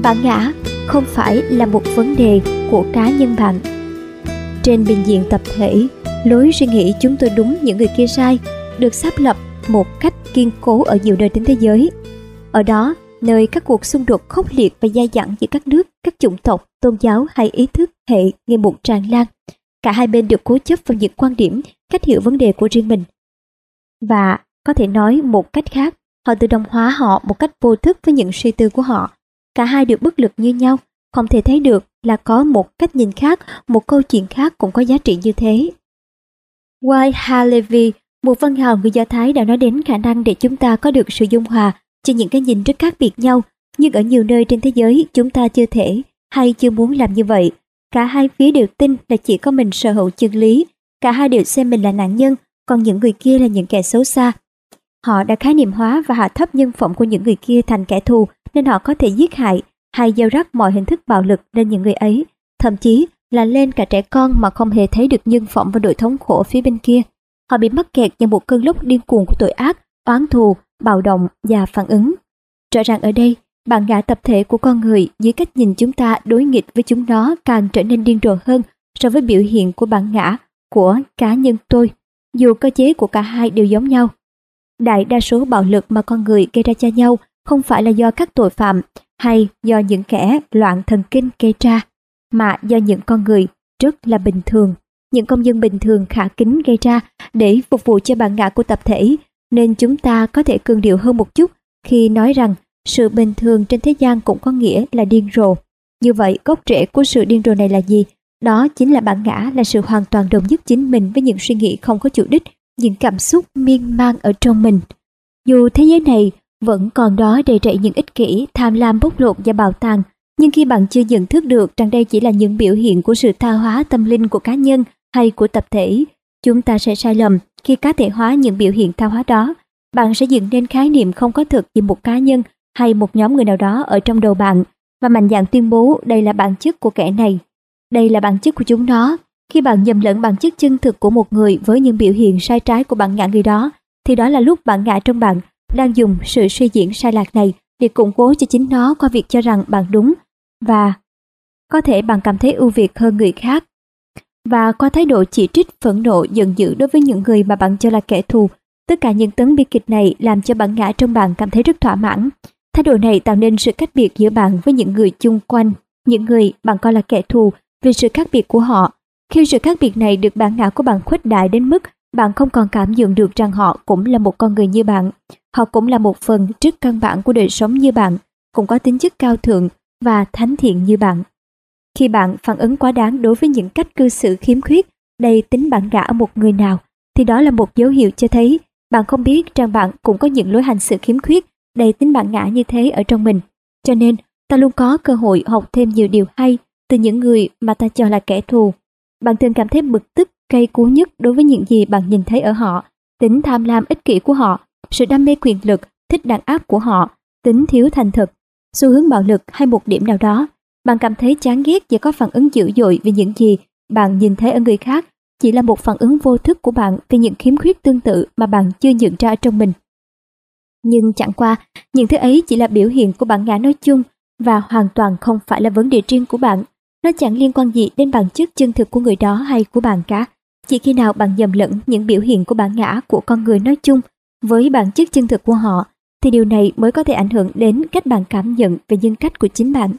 Bản ngã không phải là một vấn đề của cá nhân bạn. Trên bình diện tập thể, lối suy nghĩ chúng tôi đúng những người kia sai được xác lập một cách kiên cố ở nhiều nơi trên thế giới. Ở đó, nơi các cuộc xung đột khốc liệt và dai dẳng giữa các nước, các chủng tộc, tôn giáo hay ý thức hệ ngày một tràn lan, cả hai bên đều cố chấp vào những quan điểm, cách hiểu vấn đề của riêng mình. Và có thể nói một cách khác, họ tự động hóa họ một cách vô thức với những suy tư của họ. Cả hai đều bất lực như nhau, không thể thấy được là có một cách nhìn khác, một câu chuyện khác cũng có giá trị như thế. Wai Halevi, một văn hào người Do Thái, đã nói đến khả năng để chúng ta có được sự dung hòa cho những cái nhìn rất khác biệt nhau, nhưng ở nhiều nơi trên thế giới chúng ta chưa thể hay chưa muốn làm như vậy. Cả hai phía đều tin là chỉ có mình sở hữu chân lý, cả hai đều xem mình là nạn nhân, còn những người kia là những kẻ xấu xa. Họ đã khái niệm hóa và hạ thấp nhân phẩm của những người kia thành kẻ thù, nên họ có thể giết hại hay gieo rắc mọi hình thức bạo lực lên những người ấy, thậm chí là lên cả trẻ con mà không hề thấy được nhân phẩm và nỗi thống khổ phía bên kia. Họ bị mắc kẹt trong một cơn lốc điên cuồng của tội ác, oán thù, bạo động và phản ứng. Rõ ràng ở đây, bản ngã tập thể của con người dưới cách nhìn chúng ta đối nghịch với chúng nó càng trở nên điên rồ hơn so với biểu hiện của bản ngã của cá nhân tôi, dù cơ chế của cả hai đều giống nhau. Đại đa số bạo lực mà con người gây ra cho nhau không phải là do các tội phạm hay do những kẻ loạn thần kinh gây ra, mà do những con người rất là bình thường, những công dân bình thường khả kính gây ra để phục vụ cho bản ngã của tập thể. Nên chúng ta có thể cường điệu hơn một chút khi nói rằng sự bình thường trên thế gian cũng có nghĩa là điên rồ. Như vậy, gốc rễ của sự điên rồ này là gì? Đó chính là bản ngã, là sự hoàn toàn đồng nhất chính mình với những suy nghĩ không có chủ đích, những cảm xúc miên man ở trong mình. Dù thế giới này vẫn còn đó đầy rẫy những ích kỷ, tham lam bóc lột và bạo tàn, nhưng khi bạn chưa nhận thức được rằng đây chỉ là những biểu hiện của sự tha hóa tâm linh của cá nhân hay của tập thể, chúng ta sẽ sai lầm khi cá thể hóa những biểu hiện tha hóa đó. Bạn sẽ dựng nên khái niệm không có thực về một cá nhân hay một nhóm người nào đó ở trong đầu bạn và mạnh dạn tuyên bố đây là bản chất của kẻ này, đây là bản chất của chúng nó. Khi bạn nhầm lẫn bản chất chân thực của một người với những biểu hiện sai trái của bản ngã người đó, thì đó là lúc bản ngã trong bạn đang dùng sự suy diễn sai lạc này để củng cố cho chính nó qua việc cho rằng bạn đúng, và có thể bạn cảm thấy ưu việt hơn người khác. Và qua thái độ chỉ trích, phẫn nộ, giận dữ đối với những người mà bạn cho là kẻ thù, tất cả những tấn bi kịch này làm cho bản ngã trong bạn cảm thấy rất thỏa mãn. Thái độ này tạo nên sự cách biệt giữa bạn với những người chung quanh, những người bạn coi là kẻ thù vì sự khác biệt của họ. Khi sự khác biệt này được bản ngã của bạn khuếch đại đến mức bạn không còn cảm nhận được rằng họ cũng là một con người như bạn, họ cũng là một phần rất căn bản của đời sống như bạn, cũng có tính chất cao thượng và thánh thiện như bạn. Khi bạn phản ứng quá đáng đối với những cách cư xử khiếm khuyết, đầy tính bản ngã ở một người nào, thì đó là một dấu hiệu cho thấy bạn không biết rằng bạn cũng có những lối hành xử khiếm khuyết, đầy tính bản ngã như thế ở trong mình. Cho nên, ta luôn có cơ hội học thêm nhiều điều hay từ những người mà ta cho là kẻ thù. Bạn thường cảm thấy bực tức, cay cú nhất đối với những gì bạn nhìn thấy ở họ, tính tham lam ích kỷ của họ, sự đam mê quyền lực, thích đàn áp của họ, tính thiếu thành thực, xu hướng bạo lực hay một điểm nào đó. Bạn cảm thấy chán ghét và có phản ứng dữ dội vì những gì bạn nhìn thấy ở người khác chỉ là một phản ứng vô thức của bạn về những khiếm khuyết tương tự mà bạn chưa nhận ra ở trong mình. Nhưng chẳng qua, những thứ ấy chỉ là biểu hiện của bản ngã nói chung và hoàn toàn không phải là vấn đề riêng của bạn. Nó chẳng liên quan gì đến bản chất chân thực của người đó hay của bạn cả. Chỉ khi nào bạn nhầm lẫn những biểu hiện của bản ngã của con người nói chung với bản chất chân thực của họ, thì điều này mới có thể ảnh hưởng đến cách bạn cảm nhận về nhân cách của chính bạn.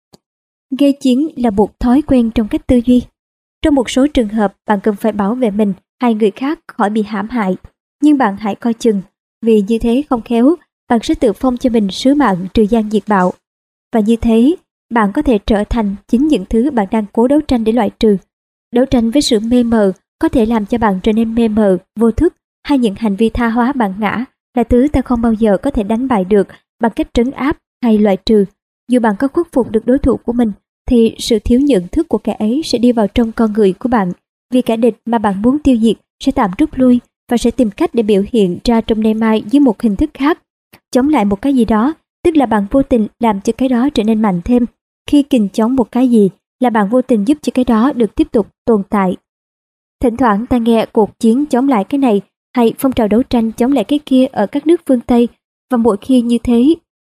Gây chiến là một thói quen trong cách tư duy. Trong một số trường hợp, bạn cần phải bảo vệ mình hay người khác khỏi bị hãm hại, nhưng bạn hãy coi chừng, vì như thế không khéo, bạn sẽ tự phong cho mình sứ mạng trừ gian diệt bạo. Và như thế, bạn có thể trở thành chính những thứ bạn đang cố đấu tranh để loại trừ. Đấu tranh với sự mê mờ có thể làm cho bạn trở nên mê mờ, vô thức, hay những hành vi tha hóa bản ngã là thứ ta không bao giờ có thể đánh bại được bằng cách trấn áp hay loại trừ. Dù bạn có khuất phục được đối thủ của mình, thì sự thiếu nhận thức của kẻ ấy sẽ đi vào trong con người của bạn, vì kẻ địch mà bạn muốn tiêu diệt sẽ tạm rút lui và sẽ tìm cách để biểu hiện ra trong nay mai dưới một hình thức khác, chống lại một cái gì đó, tức là bạn vô tình làm cho cái đó trở nên mạnh thêm. Khi kình chống một cái gì là bạn vô tình giúp cho cái đó được tiếp tục tồn tại. Thỉnh thoảng ta nghe cuộc chiến chống lại cái này hay phong trào đấu tranh chống lại cái kia ở các nước phương Tây, và mỗi khi như thế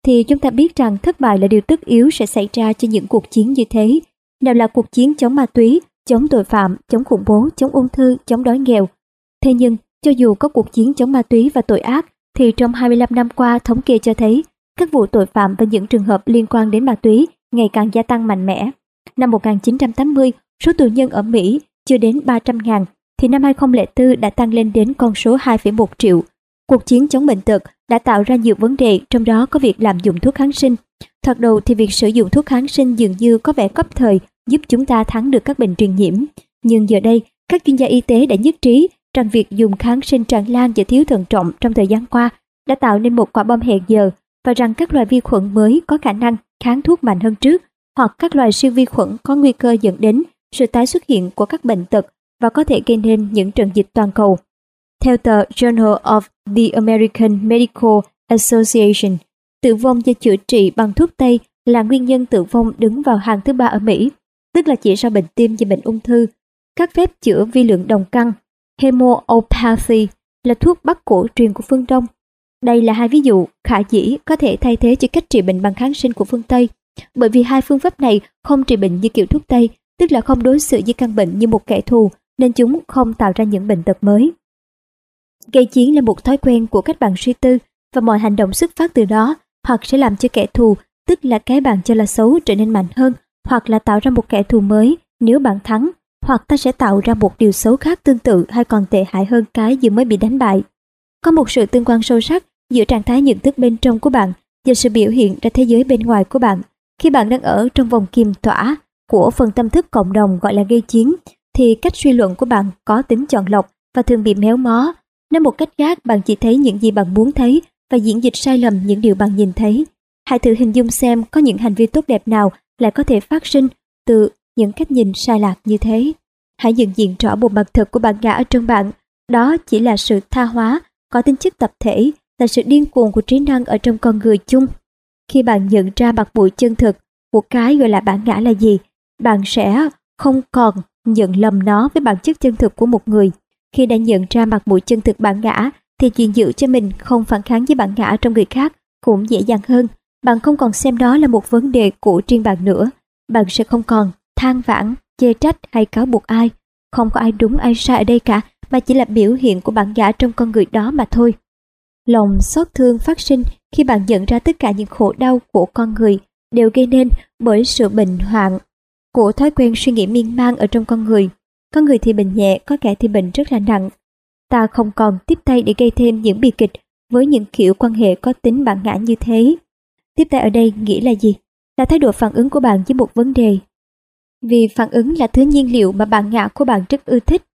thì chúng ta biết rằng thất bại là điều tất yếu sẽ xảy ra cho những cuộc chiến như thế. Nào là cuộc chiến chống ma túy, chống tội phạm, chống khủng bố, chống ung thư, chống đói nghèo. Thế nhưng, cho dù có cuộc chiến chống ma túy và tội ác, thì trong 25 năm qua thống kê cho thấy các vụ tội phạm và những trường hợp liên quan đến ma túy ngày càng gia tăng mạnh mẽ. Năm 1980, số tù nhân ở Mỹ chưa đến 300.000, thì năm 2004 đã tăng lên đến con số 2,1 triệu. Cuộc chiến chống bệnh tật đã tạo ra nhiều vấn đề, trong đó có việc lạm dụng thuốc kháng sinh. Thoạt đầu thì việc sử dụng thuốc kháng sinh dường như có vẻ cấp thời, giúp chúng ta thắng được các bệnh truyền nhiễm. Nhưng giờ đây, các chuyên gia y tế đã nhất trí rằng việc dùng kháng sinh tràn lan và thiếu thận trọng trong thời gian qua đã tạo nên một quả bom hẹn giờ, và rằng các loài vi khuẩn mới có khả năng kháng thuốc mạnh hơn trước, hoặc các loài siêu vi khuẩn có nguy cơ dẫn đến sự tái xuất hiện của các bệnh tật và có thể gây nên những trận dịch toàn cầu. Theo tờ Journal of the American Medical Association, tử vong do chữa trị bằng thuốc Tây là nguyên nhân tử vong đứng vào hàng thứ 3 ở Mỹ, tức là chỉ sau bệnh tim và bệnh ung thư. Các phép chữa vi lượng đồng căn, homeopathy, là thuốc bắc cổ truyền của phương Đông. Đây là hai ví dụ khả dĩ có thể thay thế cho cách trị bệnh bằng kháng sinh của phương Tây, bởi vì hai phương pháp này không trị bệnh như kiểu thuốc Tây, tức là không đối xử với căn bệnh như một kẻ thù, nên chúng không tạo ra những bệnh tật mới. Gây chiến là một thói quen của các bạn suy tư, và mọi hành động xuất phát từ đó hoặc sẽ làm cho kẻ thù, tức là cái bạn cho là xấu, trở nên mạnh hơn, hoặc là tạo ra một kẻ thù mới nếu bạn thắng, hoặc ta sẽ tạo ra một điều xấu khác tương tự hay còn tệ hại hơn cái vừa mới bị đánh bại. Có một sự tương quan sâu sắc giữa trạng thái nhận thức bên trong của bạn và sự biểu hiện ra thế giới bên ngoài của bạn. Khi bạn đang ở trong vòng kiềm tỏa của phần tâm thức cộng đồng gọi là gây chiến, thì cách suy luận của bạn có tính chọn lọc và thường bị méo mó. Nói một cách khác, bạn chỉ thấy những gì bạn muốn thấy và diễn dịch sai lầm những điều bạn nhìn thấy. Hãy thử hình dung xem có những hành vi tốt đẹp nào lại có thể phát sinh từ những cách nhìn sai lạc như thế. Hãy nhận diện rõ bộ mặt thật của bản ngã ở trong bạn. Đó chỉ là sự tha hóa, có tính chất tập thể, là sự điên cuồng của trí năng ở trong con người chung. Khi bạn nhận ra mặt mũi chân thực của cái gọi là bản ngã là gì, bạn sẽ không còn nhận lầm nó với bản chất chân thực của một người. Khi đã nhận ra mặt mũi chân thực bản ngã, thì chuyện giữ cho mình không phản kháng với bản ngã trong người khác cũng dễ dàng hơn. Bạn không còn xem đó là một vấn đề của riêng bạn nữa. Bạn sẽ không còn than vãn, chê trách hay cáo buộc ai. Không có ai đúng ai sai ở đây cả, mà chỉ là biểu hiện của bản ngã trong con người đó mà thôi. Lòng xót thương phát sinh khi bạn nhận ra tất cả những khổ đau của con người đều gây nên bởi sự bệnh hoạn của thói quen suy nghĩ miên man ở trong con người. Có người thì bệnh nhẹ, có kẻ thì bệnh rất là nặng. Ta không còn tiếp tay để gây thêm những bi kịch với những kiểu quan hệ có tính bản ngã như thế. Tiếp tay ở đây nghĩa là gì? Là thái độ phản ứng của bạn với một vấn đề. Vì phản ứng là thứ nhiên liệu mà bản ngã của bạn rất ưa thích.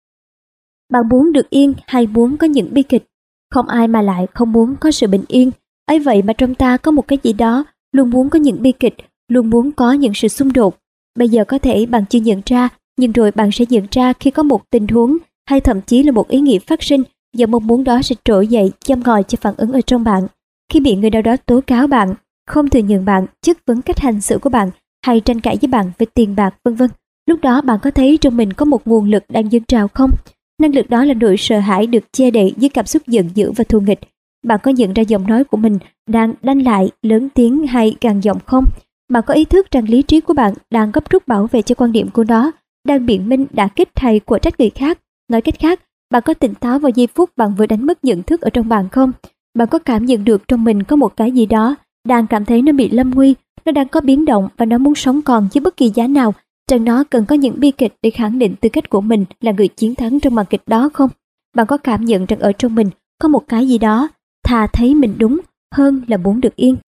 Bạn muốn được yên hay muốn có những bi kịch? Không ai mà lại không muốn có sự bình yên. Ấy vậy mà trong ta có một cái gì đó luôn muốn có những bi kịch, luôn muốn có những sự xung đột. Bây giờ có thể bạn chưa nhận ra, nhưng rồi bạn sẽ nhận ra khi có một tình huống hay thậm chí là một ý nghĩ phát sinh, và mong muốn đó sẽ trỗi dậy châm ngòi cho phản ứng ở trong bạn. Khi bị người nào đó tố cáo bạn, không thừa nhận bạn, chất vấn cách hành xử của bạn, hay tranh cãi với bạn về tiền bạc, vân vân, lúc đó bạn có thấy trong mình có một nguồn lực đang dâng trào không? Năng lực đó là nỗi sợ hãi được che đậy dưới cảm xúc giận dữ và thù nghịch. Bạn có nhận ra giọng nói của mình đang đanh lại, lớn tiếng hay gằn giọng không? Bạn có ý thức rằng lý trí của bạn đang gấp rút bảo vệ cho quan điểm của nó, đang biện minh đả kích hay của trách người khác? Nói cách khác, bạn có tỉnh táo vào giây phút bạn vừa đánh mất nhận thức ở trong bạn không? Bạn có cảm nhận được trong mình có một cái gì đó đang cảm thấy nó bị lâm nguy, nó đang có biến động và nó muốn sống còn với bất kỳ giá nào, rằng nó cần có những bi kịch để khẳng định tư cách của mình là người chiến thắng trong màn kịch đó không? Bạn có cảm nhận rằng ở trong mình có một cái gì đó thà thấy mình đúng hơn là muốn được yên?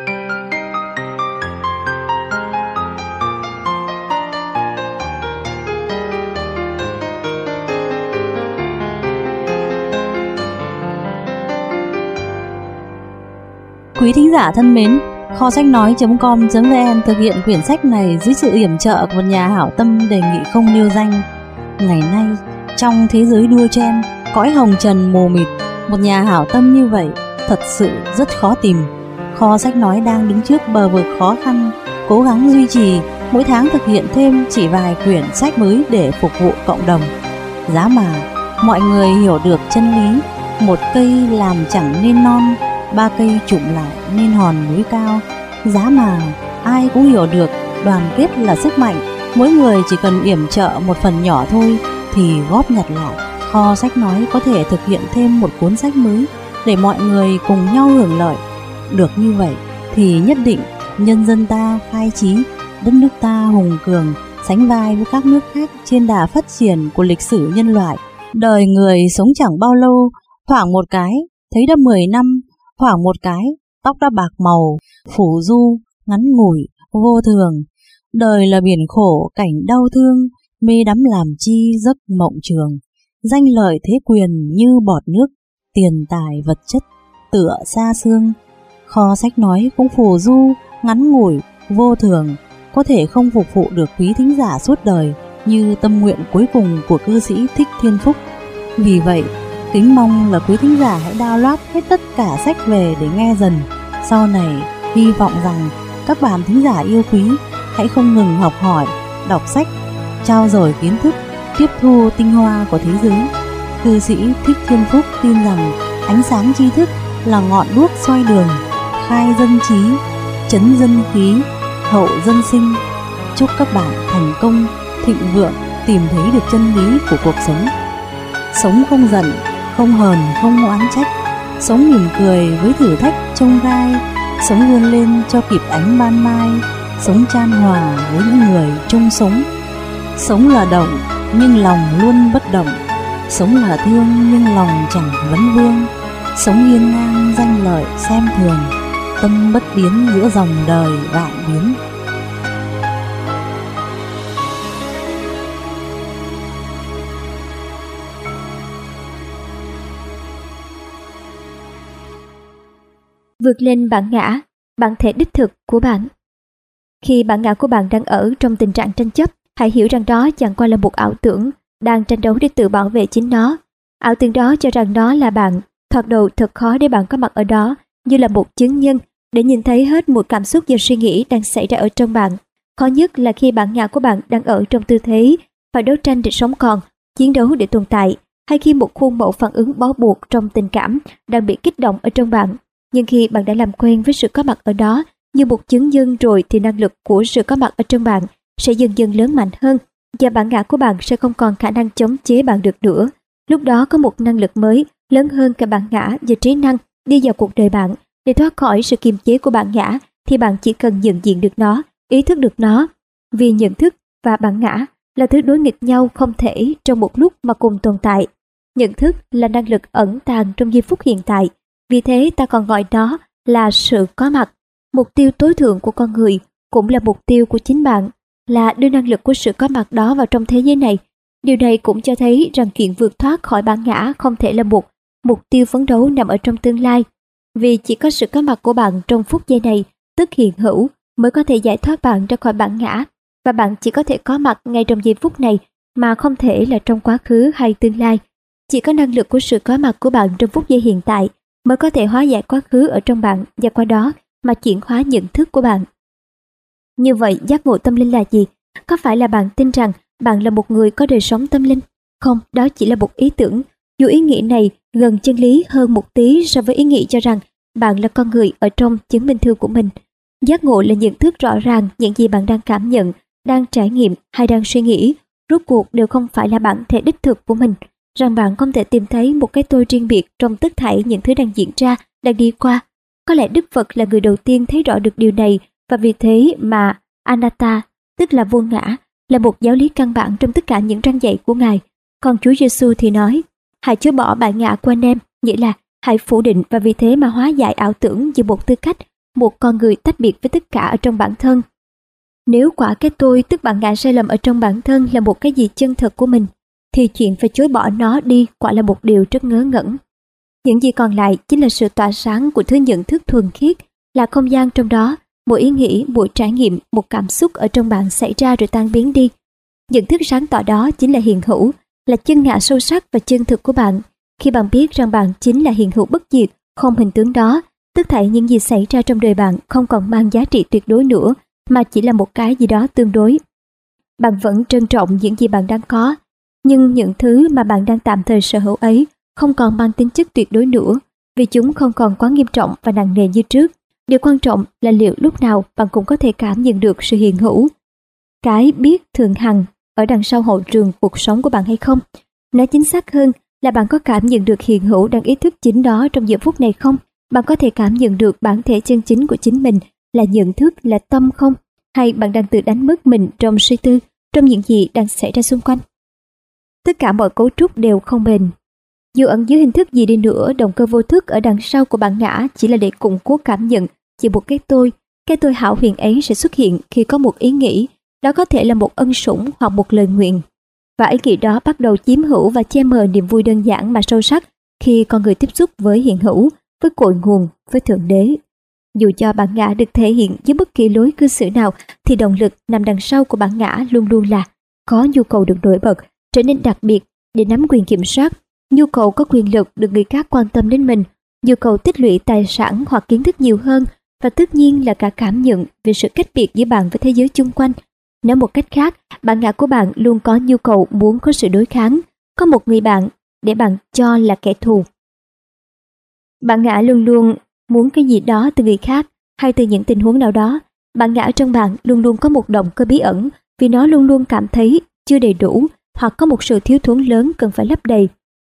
Quý thính giả thân mến, kho sách nói.com.vn thực hiện quyển sách này dưới sự yểm trợ của một nhà hảo tâm đề nghị không nêu danh. Ngày nay, trong thế giới đua chen, cõi hồng trần mù mịt, một nhà hảo tâm như vậy thật sự rất khó tìm. Kho sách nói đang đứng trước bờ vực khó khăn, cố gắng duy trì, mỗi tháng thực hiện thêm chỉ vài quyển sách mới để phục vụ cộng đồng. Giá mà mọi người hiểu được chân lý, một cây làm chẳng nên non, ba cây chụm lại nên hòn núi cao. Giá mà ai cũng hiểu được đoàn kết là sức mạnh, mỗi người chỉ cần yểm trợ một phần nhỏ thôi thì góp nhặt lại, kho sách nói có thể thực hiện thêm một cuốn sách mới để mọi người cùng nhau hưởng lợi. Được như vậy thì nhất định nhân dân ta khai trí, đất nước ta hùng cường, sánh vai với các nước khác trên đà phát triển của lịch sử nhân loại. Đời người sống chẳng bao lâu, thoảng một cái thấy đã 10 năm, thoảng một cái tóc đã bạc màu, phủ du, ngắn ngủi, vô thường. Đời là biển khổ, cảnh đau thương, mê đắm làm chi giấc mộng trường. Danh lợi thế quyền như bọt nước, tiền tài vật chất tựa xa xương. Kho sách nói cũng phù du, ngắn ngủi, vô thường, có thể không phục vụ được quý thính giả suốt đời như tâm nguyện cuối cùng của cư sĩ Thích Thiên Phúc. Vì vậy, kính mong là quý thính giả hãy download hết tất cả sách về để nghe dần. Sau này, hy vọng rằng các bạn thính giả yêu quý hãy không ngừng học hỏi, đọc sách, trao dồi kiến thức, tiếp thu tinh hoa của thế giới. Cư sĩ Thích Thiên Phúc tin rằng ánh sáng tri thức là ngọn đuốc soi đường, khai dân trí, trấn dân khí, hậu dân sinh. Chúc các bạn thành công, thịnh vượng, tìm thấy được chân lý của cuộc sống. Sống không giận, không hờn, không oán trách, sống mỉm cười với thử thách chông gai, sống vươn lên cho kịp ánh ban mai, sống chan hòa với những người chung sống. Sống là động nhưng lòng luôn bất động, sống là thương nhưng lòng chẳng vấn vương, sống hiên ngang danh lợi xem thường, tâm bất biến giữa dòng đời vạn biến. Vượt lên bản ngã, bản thể đích thực của bạn. Khi bản ngã của bạn đang ở trong tình trạng tranh chấp, hãy hiểu rằng đó chẳng qua là một ảo tưởng đang tranh đấu để tự bảo vệ chính nó. Ảo tưởng đó cho rằng nó là bạn. Thoạt đầu thật khó để bạn có mặt ở đó như là một chứng nhân để nhìn thấy hết một cảm xúc và suy nghĩ đang xảy ra ở trong bạn. Khó nhất là khi bản ngã của bạn đang ở trong tư thế phải đấu tranh để sống còn, chiến đấu để tồn tại, hay khi một khuôn mẫu phản ứng bó buộc trong tình cảm đang bị kích động ở trong bạn. Nhưng khi bạn đã làm quen với sự có mặt ở đó như một chứng nhân rồi thì năng lực của sự có mặt ở trong bạn sẽ dần dần lớn mạnh hơn và bản ngã của bạn sẽ không còn khả năng chống chế bạn được nữa. Lúc đó có một năng lực mới lớn hơn cả bản ngã và trí năng đi vào cuộc đời bạn. Để thoát khỏi sự kiềm chế của bản ngã thì bạn chỉ cần nhận diện được nó, ý thức được nó. Vì nhận thức và bản ngã là thứ đối nghịch nhau, không thể trong một lúc mà cùng tồn tại. Nhận thức là năng lực ẩn tàng trong giây phút hiện tại. Vì thế ta còn gọi đó là sự có mặt. Mục tiêu tối thượng của con người cũng là mục tiêu của chính bạn, là đưa năng lực của sự có mặt đó vào trong thế giới này. Điều này cũng cho thấy rằng chuyện vượt thoát khỏi bản ngã không thể là một mục tiêu phấn đấu nằm ở trong tương lai. Vì chỉ có sự có mặt của bạn trong phút giây này, tức hiện hữu, mới có thể giải thoát bạn ra khỏi bản ngã. Và bạn chỉ có thể có mặt ngay trong giây phút này mà không thể là trong quá khứ hay tương lai. Chỉ có năng lực của sự có mặt của bạn trong phút giây hiện tại mới có thể hóa giải quá khứ ở trong bạn và qua đó mà chuyển hóa nhận thức của bạn. Như vậy, giác ngộ tâm linh là gì? Có phải là bạn tin rằng bạn là một người có đời sống tâm linh? Không, đó chỉ là một ý tưởng. Dù ý nghĩ này gần chân lý hơn một tí so với ý nghĩ cho rằng bạn là con người ở trong chứng minh thư của mình. Giác ngộ là nhận thức rõ ràng những gì bạn đang cảm nhận, đang trải nghiệm hay đang suy nghĩ, rốt cuộc đều không phải là bản thể đích thực của mình. Rằng bạn không thể tìm thấy một cái tôi riêng biệt trong tất thảy những thứ đang diễn ra, đang đi qua. Có lẽ Đức Phật là người đầu tiên thấy rõ được điều này, và vì thế mà Anatta, tức là vô ngã, là một giáo lý căn bản trong tất cả những răn dạy của Ngài. Còn Chúa Giêsu thì nói, hãy chối bỏ bản ngã của anh em, nghĩa là hãy phủ định và vì thế mà hóa giải ảo tưởng về một tư cách, một con người tách biệt với tất cả ở trong bản thân. Nếu quả cái tôi, tức bản ngã sai lầm ở trong bản thân là một cái gì chân thật của mình, thì chuyện phải chối bỏ nó đi quả là một điều rất ngớ ngẩn. Những gì còn lại chính là sự tỏa sáng của thứ nhận thức thuần khiết, là không gian trong đó, mỗi ý nghĩ, mỗi trải nghiệm, một cảm xúc ở trong bạn xảy ra rồi tan biến đi. Nhận thức sáng tỏ đó chính là hiện hữu, là chân ngã sâu sắc và chân thực của bạn. Khi bạn biết rằng bạn chính là hiện hữu bất diệt, không hình tướng đó, tất thảy những gì xảy ra trong đời bạn không còn mang giá trị tuyệt đối nữa, mà chỉ là một cái gì đó tương đối. Bạn vẫn trân trọng những gì bạn đang có, nhưng những thứ mà bạn đang tạm thời sở hữu ấy không còn mang tính chất tuyệt đối nữa. vì chúng không còn quá nghiêm trọng và nặng nề như trước. Điều quan trọng là liệu lúc nào bạn cũng có thể cảm nhận được sự hiện hữu, cái biết thường hằng ở đằng sau hậu trường cuộc sống của bạn hay không. Nói chính xác hơn là bạn có cảm nhận được hiện hữu đang ý thức chính đó trong giờ phút này không? Bạn có thể cảm nhận được bản thể chân chính của chính mình là nhận thức, là tâm không? Hay bạn đang tự đánh mất mình trong suy tư, trong những gì đang xảy ra xung quanh? Tất cả mọi cấu trúc đều không bền. Dù ẩn dưới hình thức gì đi nữa, động cơ vô thức ở đằng sau của bản ngã chỉ là để củng cố cảm nhận chỉ một cái tôi. Cái tôi hão huyền ấy sẽ xuất hiện khi có một ý nghĩ, đó có thể là một ân sủng hoặc một lời nguyện. Và ý nghĩ đó bắt đầu chiếm hữu và che mờ niềm vui đơn giản mà sâu sắc khi con người tiếp xúc với hiện hữu, với cội nguồn, với Thượng Đế. Dù cho bản ngã được thể hiện dưới bất kỳ lối cư xử nào, thì động lực nằm đằng sau của bản ngã luôn luôn là có nhu cầu được nổi bật, trở nên đặc biệt để nắm quyền kiểm soát, nhu cầu có quyền lực được người khác quan tâm đến mình, nhu cầu tích lũy tài sản hoặc kiến thức nhiều hơn, và tất nhiên là cả cảm nhận về sự cách biệt giữa bạn với thế giới chung quanh. Nói một cách khác, bản ngã của bạn luôn có nhu cầu muốn có sự đối kháng, có một người bạn để bạn cho là kẻ thù. Bản ngã luôn luôn muốn cái gì đó từ người khác hay từ những tình huống nào đó. Bản ngã trong bạn luôn luôn có một động cơ bí ẩn, vì nó luôn luôn cảm thấy chưa đầy đủ hoặc có một sự thiếu thốn lớn cần phải lấp đầy.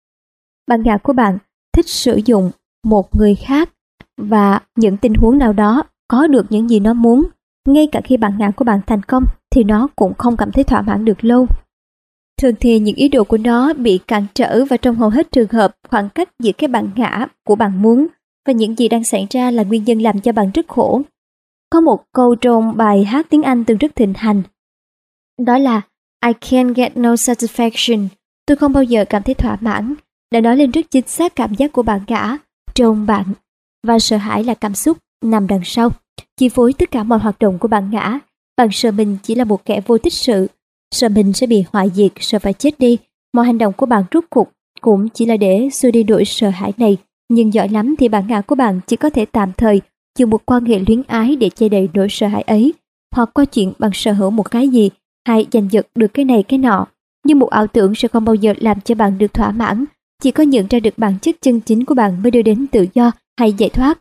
Bản ngã của bạn thích sử dụng một người khác và những tình huống nào đó có được những gì nó muốn. Ngay cả khi bản ngã của bạn thành công thì nó cũng không cảm thấy thỏa mãn được lâu. Thường thì những ý đồ của nó bị cản trở, và trong hầu hết trường hợp khoảng cách giữa cái bản ngã của bạn muốn và những gì đang xảy ra là nguyên nhân làm cho bạn rất khổ. Có một câu trong bài hát tiếng Anh từng rất thịnh hành, đó là I can't get no satisfaction. Tôi không bao giờ cảm thấy thỏa mãn, đã nói lên rất chính xác cảm giác của bản ngã trong bạn, và sợ hãi là cảm xúc nằm đằng sau, chi phối tất cả mọi hoạt động của bản ngã. Bạn sợ mình chỉ là một kẻ vô tích sự, sợ mình sẽ bị hoại diệt, sợ phải chết đi. Mọi hành động của bạn rút cuộc cũng chỉ là để xua đi nỗi sợ hãi này. Nhưng giỏi lắm thì bản ngã của bạn chỉ có thể tạm thời dùng một quan hệ luyến ái để che đậy nỗi sợ hãi ấy, hoặc qua chuyện bạn sở hữu một cái gì hay giành giật được cái này cái nọ. Nhưng một ảo tưởng sẽ không bao giờ làm cho bạn được thỏa mãn. Chỉ có nhận ra được bản chất chân chính của bạn mới đưa đến tự do hay giải thoát.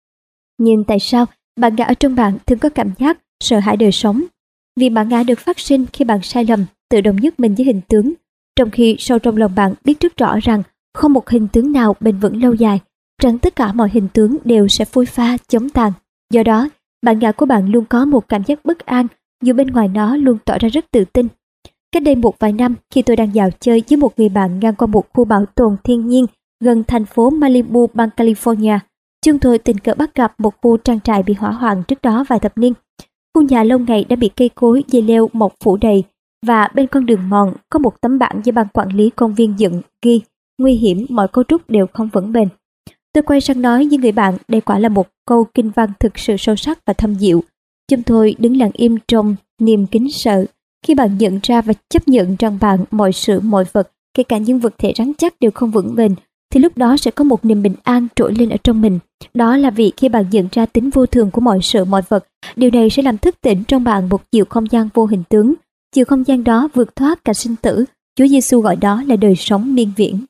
Nhưng tại sao bản ngã ở trong bạn thường có cảm giác sợ hãi đời sống? Vì bản ngã được phát sinh khi bạn sai lầm, tự đồng nhất mình với hình tướng, trong khi sâu trong lòng bạn biết rất rõ rằng không một hình tướng nào bền vững lâu dài, rằng tất cả mọi hình tướng đều sẽ phôi pha, chóng tàn. Do đó, bản ngã của bạn luôn có một cảm giác bất an, dù bên ngoài nó luôn tỏ ra rất tự tin. Cách đây một vài năm, khi tôi đang dạo chơi với một người bạn ngang qua một khu bảo tồn thiên nhiên gần thành phố Malibu, bang California, chúng tôi tình cờ bắt gặp một khu trang trại bị hỏa hoạn trước đó vài thập niên. Khu nhà lâu ngày đã bị cây cối, dây leo mọc phủ đầy, và bên con đường mòn có một tấm bảng do ban quản lý công viên dựng ghi nguy hiểm, mọi cấu trúc đều không vững bền. Tôi quay sang nói với người bạn đây quả là một câu kinh văn thực sự sâu sắc và thâm diệu. Chúng tôi đứng lặng im trong niềm kính sợ. Khi bạn nhận ra và chấp nhận rằng mọi sự, mọi vật, kể cả những vật thể rắn chắc đều không vững bền, thì lúc đó sẽ có một niềm bình an trỗi lên ở trong mình. Đó là vì khi bạn nhận ra tính vô thường của mọi sự, mọi vật, điều này sẽ làm thức tỉnh trong bạn một chiều không gian vô hình tướng. Chiều không gian đó vượt thoát cả sinh tử. Chúa Giêsu gọi đó là đời sống miên viễn.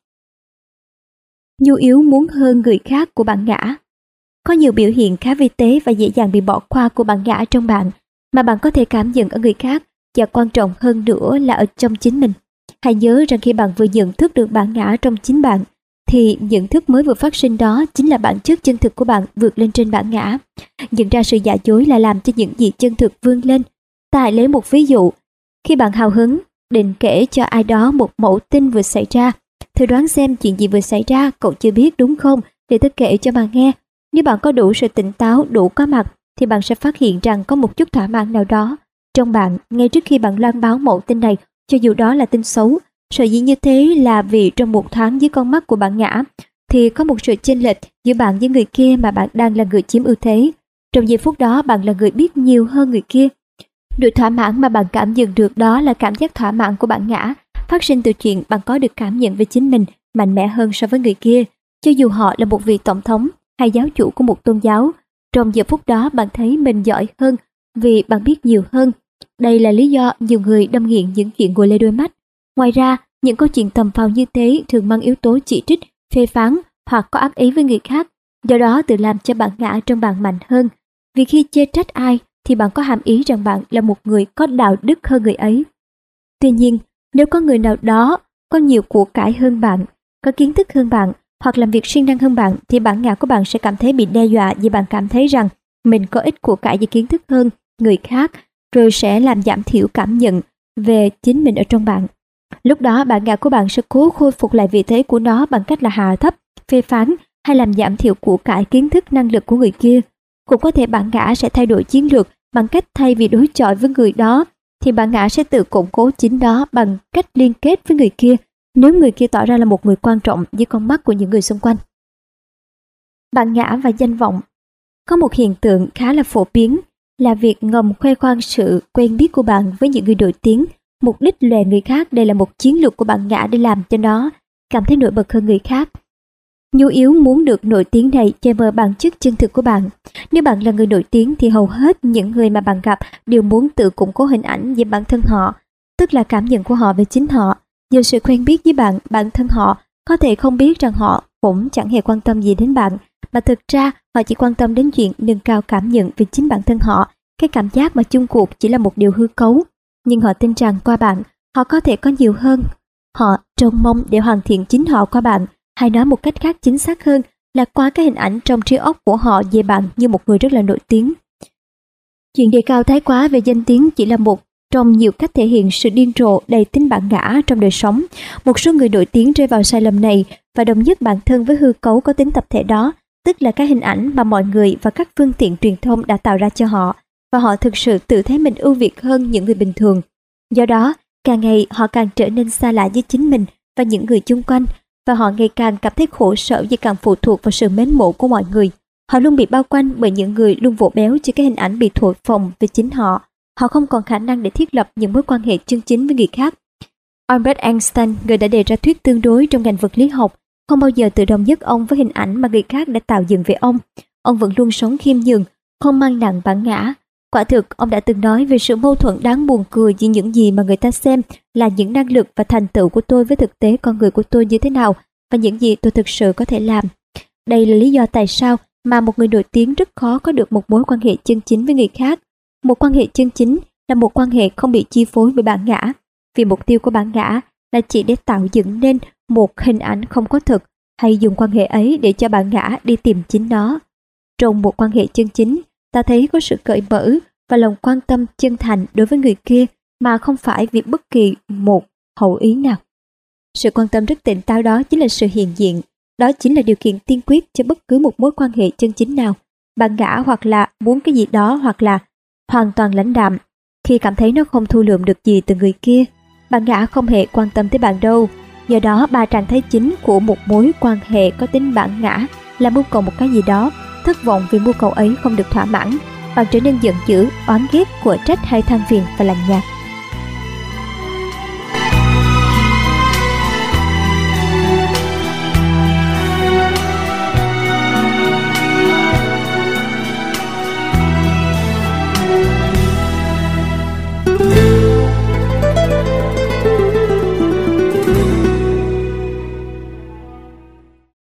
Nhu yếu muốn hơn người khác của bản ngã. Có nhiều biểu hiện khá vi tế và dễ dàng bị bỏ qua của bản ngã trong bạn mà bạn có thể cảm nhận ở người khác, và quan trọng hơn nữa là ở trong chính mình. Hãy nhớ rằng khi bạn vừa nhận thức được bản ngã trong chính bạn, thì nhận thức mới vừa phát sinh đó chính là bản chất chân thực của bạn vượt lên trên bản ngã. Nhận ra sự giả dối là làm cho những gì chân thực vươn lên. Ta hãy lấy một ví dụ. Khi bạn hào hứng định kể cho ai đó một mẩu tin vừa xảy ra, thử đoán xem chuyện gì vừa xảy ra, cậu chưa biết đúng không, để tôi kể cho bạn nghe. Nếu bạn có đủ sự tỉnh táo, đủ có mặt, thì bạn sẽ phát hiện rằng có một chút thỏa mãn nào đó trong bạn ngay trước khi bạn loan báo mẫu tin này, cho dù đó là tin xấu. Sở dĩ như thế là vì trong một thoáng dưới con mắt của bản ngã thì có một sự chênh lệch giữa bạn với người kia mà bạn đang là người chiếm ưu thế. Trong giây phút đó bạn là người biết nhiều hơn người kia. Nỗi thỏa mãn mà bạn cảm nhận được đó là cảm giác thỏa mãn của bản ngã, phát sinh từ chuyện bạn có được cảm nhận về chính mình mạnh mẽ hơn so với người kia, cho dù họ là một vị tổng thống hay giáo chủ của một tôn giáo. Trong giờ phút đó bạn thấy mình giỏi hơn vì bạn biết nhiều hơn. Đây là lý do nhiều người đâm nghiện những chuyện ngồi lê đôi mắt. Ngoài ra, những câu chuyện tầm phào như thế thường mang yếu tố chỉ trích, phê phán hoặc có ác ý với người khác, do đó tự làm cho bản ngã trong bạn mạnh hơn. Vì khi chê trách ai thì bạn có hàm ý rằng bạn là một người có đạo đức hơn người ấy. Tuy nhiên, nếu có người nào đó có nhiều của cải hơn bạn, có kiến thức hơn bạn hoặc làm việc siêng năng hơn bạn, thì bản ngã của bạn sẽ cảm thấy bị đe dọa vì bạn cảm thấy rằng mình có ít của cải và kiến thức hơn người khác, rồi sẽ làm giảm thiểu cảm nhận về chính mình ở trong bạn. Lúc đó bản ngã của bạn sẽ cố khôi phục lại vị thế của nó bằng cách là hạ thấp, phê phán hay làm giảm thiểu của cải, kiến thức, năng lực của người kia. Cũng có thể bản ngã sẽ thay đổi chiến lược bằng cách thay vì đối chọi với người đó thì bản ngã sẽ tự củng cố chính đó bằng cách liên kết với người kia nếu người kia tỏ ra là một người quan trọng dưới con mắt của những người xung quanh. Bản ngã và danh vọng. Có một hiện tượng khá là phổ biến là việc ngầm khoe khoang sự quen biết của bạn với những người nổi tiếng, mục đích lòe người khác. Đây là một chiến lược của bản ngã để làm cho nó cảm thấy nổi bật hơn người khác. Nhu yếu muốn được nổi tiếng này che mờ bản chất chân thực của bạn. Nếu bạn là người nổi tiếng thì hầu hết những người mà bạn gặp đều muốn tự củng cố hình ảnh về bản thân họ, tức là cảm nhận của họ về chính họ. Nhờ sự quen biết với bạn, bản thân họ có thể không biết rằng họ cũng chẳng hề quan tâm gì đến bạn, mà thực ra họ chỉ quan tâm đến chuyện nâng cao cảm nhận về chính bản thân họ. Cái cảm giác mà chung cuộc chỉ là một điều hư cấu, nhưng họ tin rằng qua bạn, họ có thể có nhiều hơn. Họ trông mong để hoàn thiện chính họ qua bạn, hay nói một cách khác chính xác hơn là qua cái hình ảnh trong trí óc của họ về bạn như một người rất là nổi tiếng. Chuyện đề cao thái quá về danh tiếng chỉ là một trong nhiều cách thể hiện sự điên rồ đầy tính bản ngã trong đời sống. Một số người nổi tiếng rơi vào sai lầm này và đồng nhất bản thân với hư cấu có tính tập thể đó, tức là cái hình ảnh mà mọi người và các phương tiện truyền thông đã tạo ra cho họ, và họ thực sự tự thấy mình ưu việt hơn những người bình thường. Do đó, càng ngày họ càng trở nên xa lạ với chính mình và những người chung quanh, và họ ngày càng cảm thấy khổ sở vì càng phụ thuộc vào sự mến mộ của mọi người. Họ luôn bị bao quanh bởi những người luôn vỗ béo cho cái hình ảnh bị thổi phồng về chính họ. Họ không còn khả năng để thiết lập những mối quan hệ chân chính với người khác. Albert Einstein, người đã đề ra thuyết tương đối trong ngành vật lý học, không bao giờ tự đồng nhất ông với hình ảnh mà người khác đã tạo dựng về ông. Ông vẫn luôn sống khiêm nhường, không mang nặng bản ngã. Quả thực, ông đã từng nói về sự mâu thuẫn đáng buồn cười giữa những gì mà người ta xem là những năng lực và thành tựu của tôi với thực tế con người của tôi như thế nào và những gì tôi thực sự có thể làm. Đây là lý do tại sao mà một người nổi tiếng rất khó có được một mối quan hệ chân chính với người khác. Một quan hệ chân chính là một quan hệ không bị chi phối bởi bản ngã, vì mục tiêu của bản ngã là chỉ để tạo dựng nên một hình ảnh không có thực, hay dùng quan hệ ấy để cho bản ngã đi tìm chính nó. Trong một quan hệ chân chính, ta thấy có sự cởi mở và lòng quan tâm chân thành đối với người kia mà không phải vì bất kỳ một hậu ý nào. Sự quan tâm rất tỉnh táo đó chính là sự hiện diện. Đó chính là điều kiện tiên quyết cho bất cứ một mối quan hệ chân chính nào. Bản ngã hoặc là muốn cái gì đó hoặc là hoàn toàn lãnh đạm. Khi cảm thấy nó không thu lượm được gì từ người kia, bản ngã không hề quan tâm tới bạn đâu. Do đó, ba trạng thái chính của một mối quan hệ có tính bản ngã là mưu cầu một cái gì đó, thất vọng vì mưu cầu ấy không được thỏa mãn. Bạn trở nên giận dữ, oán ghét, của trách hay than phiền và lạnh nhạt.